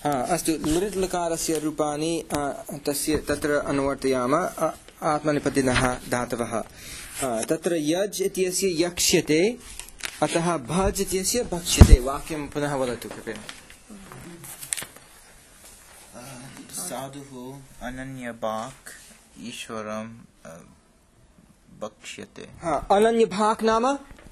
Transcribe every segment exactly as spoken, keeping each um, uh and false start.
हा अस्तु लृट् लकारस्य रूपाणि तस्य तत्र अनुवर्तयामः आत्मनेपदिनः धातवः तत्र यज् इत्यस्य यक्ष्यते अतः भज् इत्यस्य भक्ष्यते वाक्यं पुनः वदतु कृपया साधुः अनन्यभाक् ईश्वरं भक्ष्यते हा अनन्यभाक् नाम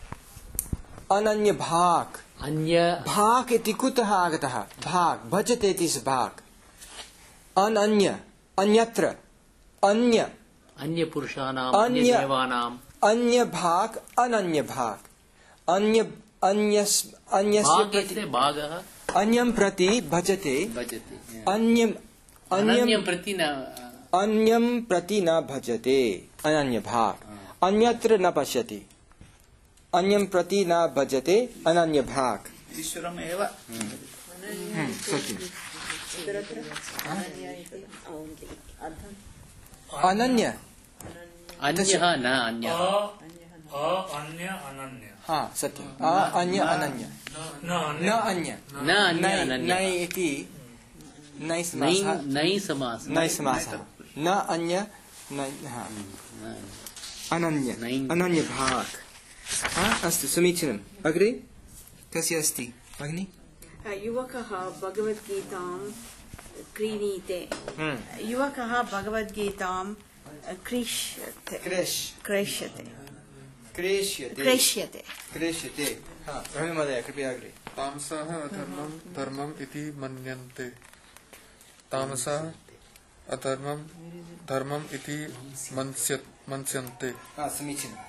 अनन्यभाक् अन्य भाक् इति कुतः आगतः भाक् भजते इति भाक् अनन्य अन्यत्र अन्य अन्य पुरुषाणाम् अन्य अन्य देवानाम् अन्य भाक् अनन्य भाक् अन्य अन्यस् अन्यस्य प्रति भागः अन्यं प्रति भजते भजते अन्यम् अन्यं प्रति न अन्यं प्रति न भजते अनन्य भाक् अन्यत्र न पश्यति अन्यं प्रति न भजते अनन्य भाक् ईश्वरमेव अनन्य अन्यः न अन्यः अन्य अनन्य हा सत्यम् अन्य अनन्य न अन्य न अन्य अनन्य नै इति नै समासः नै समासः नै समासः न अन्य नै हा अनन्य अनन्य भाक् हा अस्तु समीचीनम् अग्रे कस्य अस्ति भगिनी युवकः भगवद्गीतां क्रीणीते युवकः भगवद्गीतां क्रीष्यते क्रेष्यते क्रेष्यते क्रेष्यते क्रेष्यते हा रवि महोदय कृपया अग्रे तामसः अधर्मं धर्मम् इति मन्यन्ते तामसः अधर्मं धर्मम् इति मन्स्यन्ते हा समीचीनं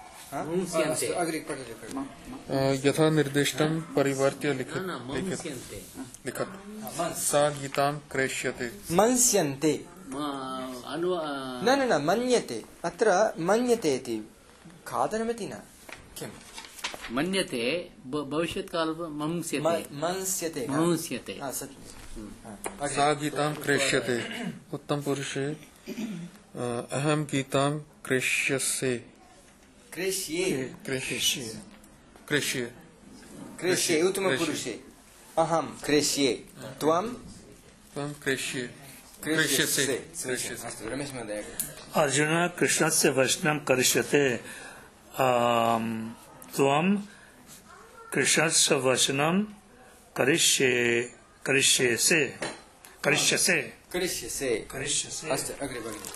यथा निर्दिष्टं परिवर्त्य लिखत् लिखत् सा गीतां क्रेष्यते मन्स्यन्ते न न न मन्यते अत्र मन्यते इति खादनमिति न किं मन्यते भविष्यत्काल मंस्यते मंस्यते मंस्यते सा गीतां क्रेष्यते उत्तमपुरुषे अहं गीतां क्रेष्यसे क्रेष्ये क्रेष्ये क्रेष्ये क्रेष्ये उत्तमपुरुषे अहं क्रेष्ये त्वं त्वं क्रेष्ये क्रेष्यसे क्रेष्यसे रमेश महोदय अर्जुन कृष्णस्य वचनं करिष्यते त्वं कृष्णस्य वचनं करिष्ये करिष्यसे करिष्यसे करिष्यसे करिष्यसे अस्तु अग्रे भगिनी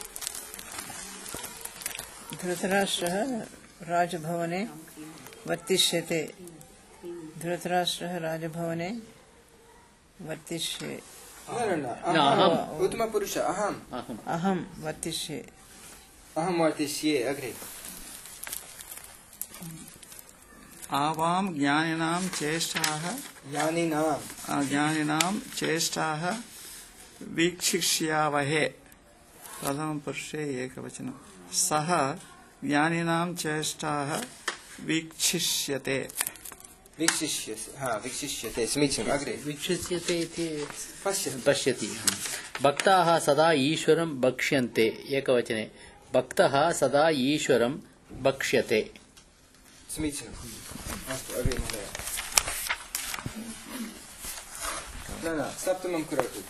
धृतराष्ट्रः राजभवने वर्तिष्यते धृतराष्ट्रः राजभवने वर्तिष्ये उत्तमपुरुष अहम् अहं वर्तिष्ये अहं वर्तिष्ये अग्रे आवां ज्ञानिनां चेष्टाः ज्ञानिनां ज्ञानिनां चेष्टाः वीक्षिष्यावहे प्रथमपुरुषे एकवचनं सः ज्ञानिनां चेष्टाः वीक्षिष्यते वीक्षिष्यते हा वीक्षिष्यते समीचीनम् अग्रे वीक्षिष्यते इति पश्यति पश्यति भक्ताः सदा ईश्वरं भक्ष्यन्ते एकवचने भक्तः सदा ईश्वरं भक्ष्यते समीचीनम् अस्तु अग्रे महोदय न न सप्तमं करोतु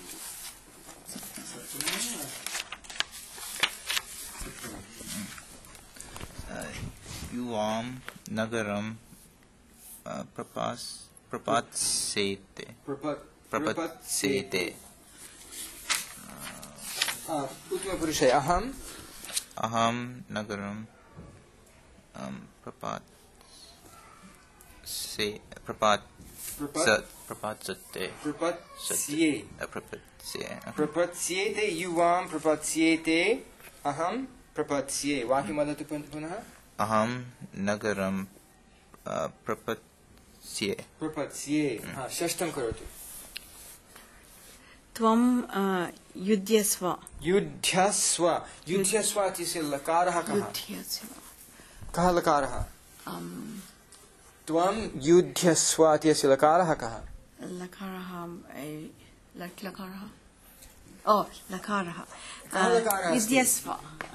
युवां नगरं प्रपास प्रपात्सेते प्रपत्सेते उत्तमपुरुषे अहम् अहं नगरं प्रपात् से प्रपात् प्रपात्सते प्रपत्स्ये प्रपत्स्ये प्रपत्स्येते युवां प्रपत्स्येते अहं प्रपत्स्ये वाक्यं वदतु पुनः अहं नगरं प्रपत्स्ये प्रपत्स्ये हा षष्ठं करोतु त्वं युध्यस्व युध्यस्व युध्यस्व इत्यस्य लकारः कः कः लकारः त्वं युध्यस्व इत्यस्य लकारः कः लकारः लट् लकारः ओ लकारः युध्यस्व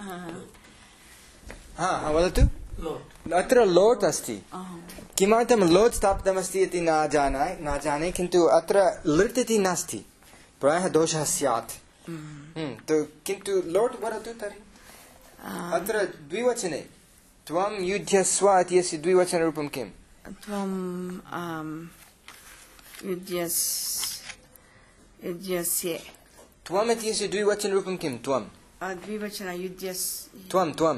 हा वदतु अत्र लोट् अस्ति किमर्थं लोट् स्थापितमस्ति इति न जाने न जाने किन्तु अत्र लृट् इति नास्ति प्रायः दोषः स्यात् तो किन्तु लोट् वदतु तर्हि अत्र द्विवचने त्वं युध्यस्व इत्यस्य द्विवचनरूपं किम् त्वं युध्यस् युध्यस्य त्वम् इत्यस्य द्विवचनरूपं किं त्वं द्विवचन युध्यस् त्वं त्वं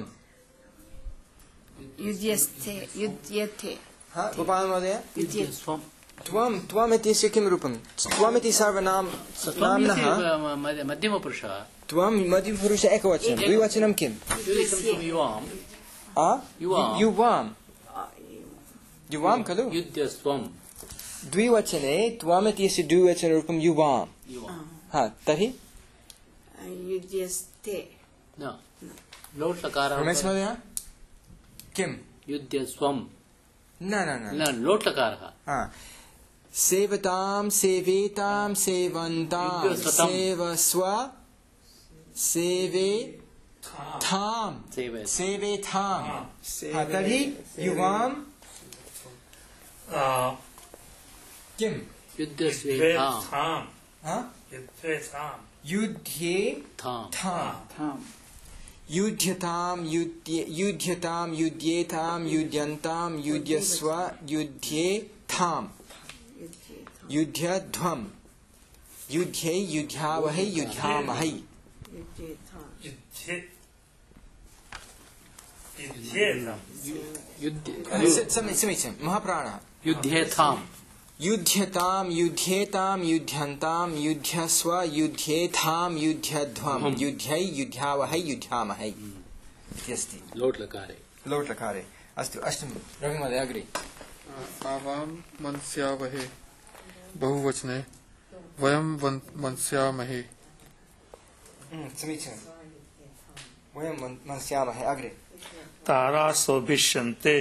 युध्यस्ते युध्यते हा गोपालमहोदय युध्यस्वं त्वं त्वम् इत्यस्य किं रूपं त्वमिति सर्वनाम नाम्नः मध्यमपुरुषः त्वं मध्यमपुरुष एकवचनं द्विवचनं किं युवाम् आ युवाम् युवाम् युवां खलु युध्यस्वं द्विवचने त्वम् इत्यस्य द्विवचनरूपं युवाम् हा तर्हि युध्यस्ते न लोट् लकारः रमेश महोदय किं युध्यस्वं न न न न लोट् लकारः हा सेवतां सेवेतां सेवन्तां युध्यस्वतं। सेवस्व सेवे थां सेवे सेवेथां हा तर्हि युवां किं युध्यस्वेतां हा युध्ये थां थां युध्यतां युध्ये युध्यतां युध्येतां युध्यन्तां युध्यस्व युध्येथां युध्यध्वं युध्ये युध्यावहै युध्यामहै समीचीनं समीचीनं महाप्राणः युध्येथां युध्यतां युध्येतां युध्यन्तां युध्यस्व युध्येथां युध्यध्वं युध्यै युध्यावहै युध्यामहै इति अस्ति लोट् लकारे लोट् लकारे अस्तु अष्टम रविमहोदय अग्रे आवां मन्स्यावहे बहुवचने वयं मन्स्यामहे समीचीनं वयं मन्स्यामहे अग्रे तारा शोभिष्यन्ते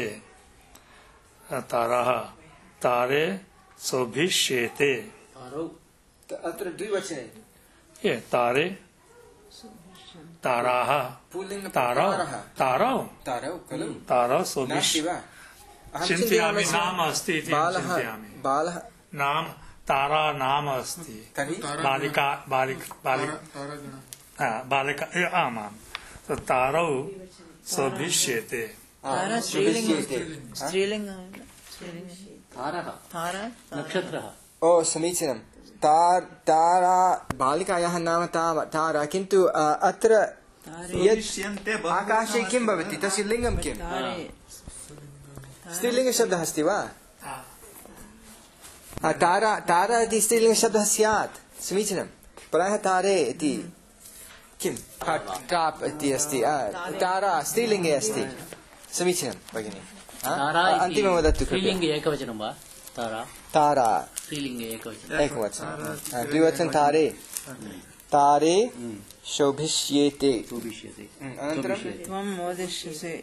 ताराः तारे शोभिष्येते अत्र द्विवचने ये तारे ताराः पुल्लिङ्ग तारौ तारौ तारौ खलु तारौ नास्ति शोभिष्य वा अहं चिन्तयामि चिन्तयामि नाम अस्ति इति बालः चिन्तयामि बालः नाम तारा नाम अस्ति तर्हि बालिका बालिक बालिक हा, बालिका ए, आमां तो तारौ शोभिष्येते तारा स्त्रीलिंग स्त्रीलिंग स्त्रीलिंग तारः तारा नक्षत्रः ओ समीचीनं तार तारा बालिकायाः नाम ता- तारा किन्तु अ, अत्र यत् दृश्यन्ते आकाशे किं भवति तस्य लिङ्गं किं तारे स्त्रीलिङ्गशब्दः अस्ति वा हा, तारा तारा इति स्त्रीलिङ्गशब्दः स्यात् समीचीनं प्रायः तारे इति किं हा, टाप् इति अस्ति आ, तारा स्त्रीलिङ्गे अस्ति समीचीनं भगिनि हा? तारा अन्तिमं वदतु कृपया स्त्रीलिङ्गे एकवचनं वा तारा तारा स्त्रीलिङ्गे एकवचनं एकवचनं हा, द्विवचनं तारे तारे शोभिष्येते शोभिष्यते अनन्तरं त्वं मोदिष्यसे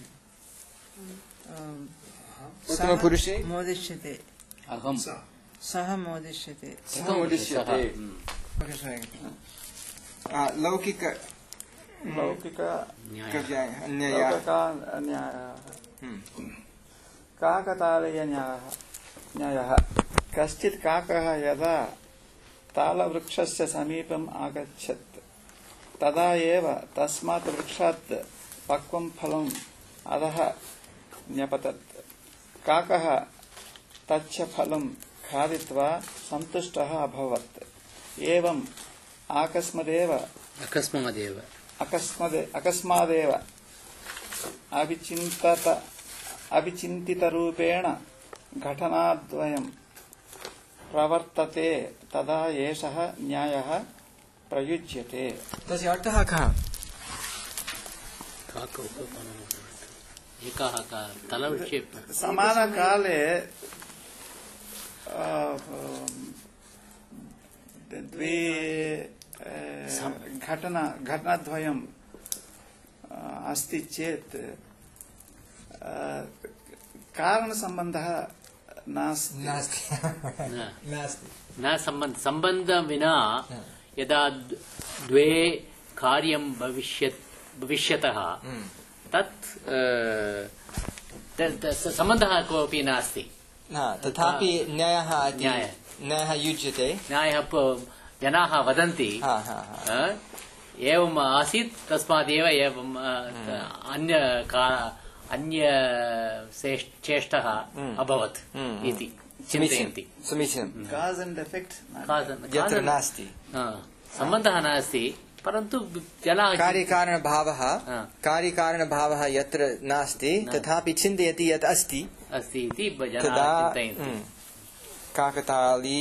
उत्तमपुरुषे मोदिष्यते अहं सः मोदिष्यते सः मोदिष्यते आ, लौकिक लौकिक कव्याय अन्यया न्यायः काकतालयन्यायः न्यायः कश्चित् काकः यदा तालवृक्षस्य समीपम् आगच्छत् तदा एव तस्मात् वृक्षात् पक्वं फलम् अधः न्यपतत् काकः तच्च फलं खादित्वा सन्तुष्टः अभवत् एवम् आकस्मदेव अकस्मादेव अकस्मदे अकस्मादेव अविचिन्तत अविचिन्तितरूपेण घटनाद्वयं प्रवर्तते तदा एषः न्यायः प्रयुज्यते तस्य अर्थः कः एकः तलवृक्षे समानकाले द्वे घटना घटनाद्वयं अस्ति चेत् कारणसम्बन्धः नास्ति नास्ति न नास्ति न सम्बन्ध सम्बन्धं विना यदा द्वे कार्यं भविष्यत् भविष्यतः तत् त- त- सम्बन्धः कोऽपि नास्ति न तथापि न्यायः इति- न्यायः। न्यायः युज्यते न्यायः प- जनाः वदन्ति हा हा हा अ, एवम् आसीत् तस्मादेव एवम् अ, अन्य का- अन्य श्रेष्- चेष्टः अभवत् इति चिन्तयन्ति समीचीनं कास् एण्ड् एफेक्ट् कास- यत्र कास- नास्ति अ, सम्बन्धः नास्ति परन्तु जनाः कार्यकारणभावः हा। कार्यकारणभावः यत्र नास्ति तथापि चिन्तयति यत् अस्ति अस्ति इति जनाः तदा चिन्तयन्ति हम्म, काकताली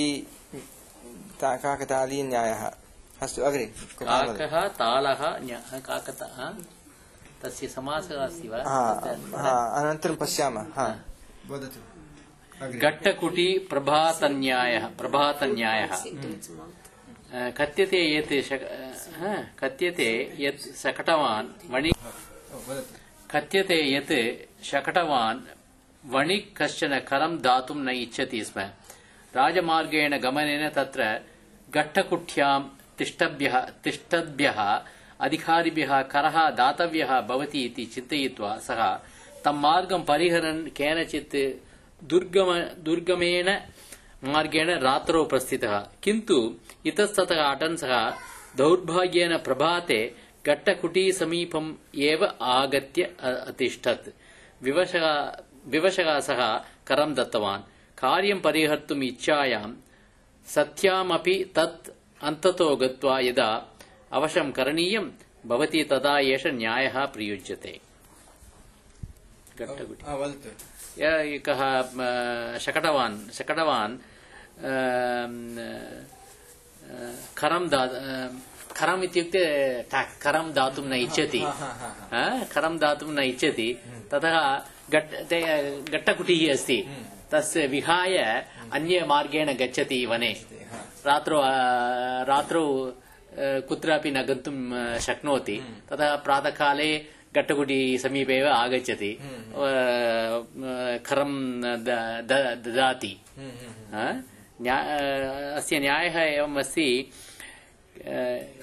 ता- काकतालीयन्यायः अस्तु अग्रे काकः तालः न्या- काकतः तस्य समासः अस्ति वा हा हा अनन्तरं पश्यामः हा वदतु अग्रे घट्टकुटी प्रभातन्यायः प्रभातन्यायः अ, कथ्यते यत् शक- अ, कथ्यते यत् शकटवान् वणि कथ्यते यत् शकटवान् वणिक् कश्चन करं दातुं न इच्छति स्म राजमार्गेण गमनेन तत्र घट्टकुट्यां तिष्ठभ्यः तिष्ठद्भ्यः अधिकारिभ्यः करः दातव्यः भवति इति चिन्तयित्वा सः तं मार्गं परिहरन् केनचित् दुर्गम दुर्गमेण मार्गेण रात्रौ प्रस्थितः किन्तु इतस्ततः अटन् सः दौर्भाग्येन प्रभाते घट्टकुटीसमीपम् एव आगत्य अ- अतिष्ठत् विवशः विवशः सः करं दत्तवान् कार्यं परिहर्तुम् इच्छायां सत्यामपि तत् अन्ततो गत्वा यदा अवशं करणीयं भवति तदा एष न्यायः प्रयुज्यते घट्टकुटी वदतु य- एकः म, शकटवान् शकटवान् अम्, अ, करं दा अ, करम् इत्युक्ते टा- करं दातुं न इच्छति अ, करं दातुं न इच्छति ततः घट् ते- घट्टकुटिः अस्ति तस्य विहाय अन्य मार्गेण गच्छति वने रात्रौ अ, रात्रौ अ, कुत्रापि न गन्तुं अ, शक्नोति ततः प्रातःकाले घट्टकुटी समीपे एव आगच्छति अ, अ, करं द- द- ददाति अ, न्या- अ, अस्य न्यायः एवम् अस्ति अ,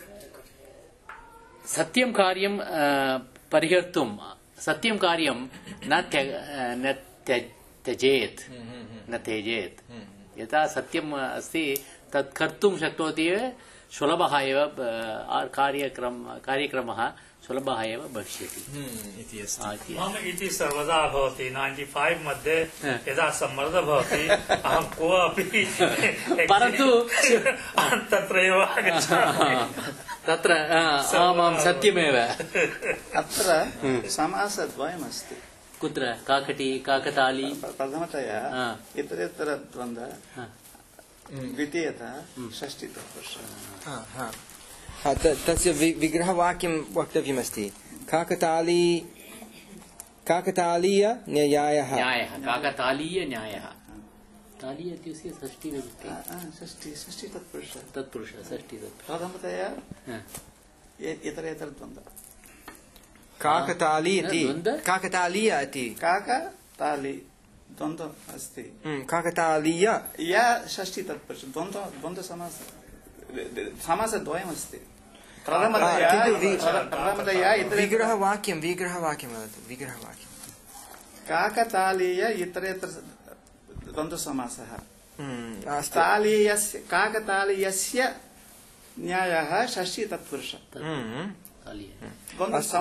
सत्यं कार्यं अ, परिहर्तुं सत्यं कार्यं न त्य न त्य- त्यजेत् न त्यजेत् यथा सत्यम् अस्ति तत् कर्तुं शक्नोति एव सुलभः एव अ, कार्यक्रम कार्यक्रमः सुलभः एव भविष्यति इति अस्ति आ, इति। मम इति सर्वदा भवति नैन्टि फैव् मध्ये यदा सम्मर्दः भवति अहं कोऽपि परन्तु अहं तत्रैव आगच्छामि तत्र अ, आमां सत्यमेव अत्र समासद्वयमस्ति कुत्र काकटी काकताली प्रथमतया हा। इतरेतरद्वन्द्व हा। द्वितीयतः षष्टितः हा हा हा, त- तस्य वि- विग्रहवाक्यं वक्तव्यमस्ति काकताली काकतालीय न्यायः न्यायः काकतालीय न्यायः तालीय इत्युक्ते षष्टि विभक्ति षष्टि षष्टि तत्पुरुषः तत्पुरुषः षष्टि तत् प्रथमतया हा। इतरेतरद्वन्द्व काकताली इति द्वन्द्व? काकतालीय इति काक तालि द्वन्द्व अस्ति हम्म, काकतालीय या षष्टि तत्पुरुष द्वन्द्व द्वन्द्वसमास समासद्वयमस्ति प्रथमतया हा, किन्तु वि- प्रथमतया इतरे विग्रहवाक्यं विग्रहवाक्यं वदतु विग्रहवाक्यं काकतालीय इतरेतर द्वन्द्वसमासः हम्म, अस्तु तालीयस्य काकतालीयस्य न्यायः षष्टि तत्पुरुष हम्म, तालीय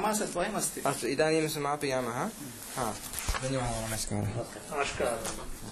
द्वन्द्वसमासद्वयमस्ति अस्तु इदानीं समापयामः हा धन्यवादः नमस्कारः नमस्कारः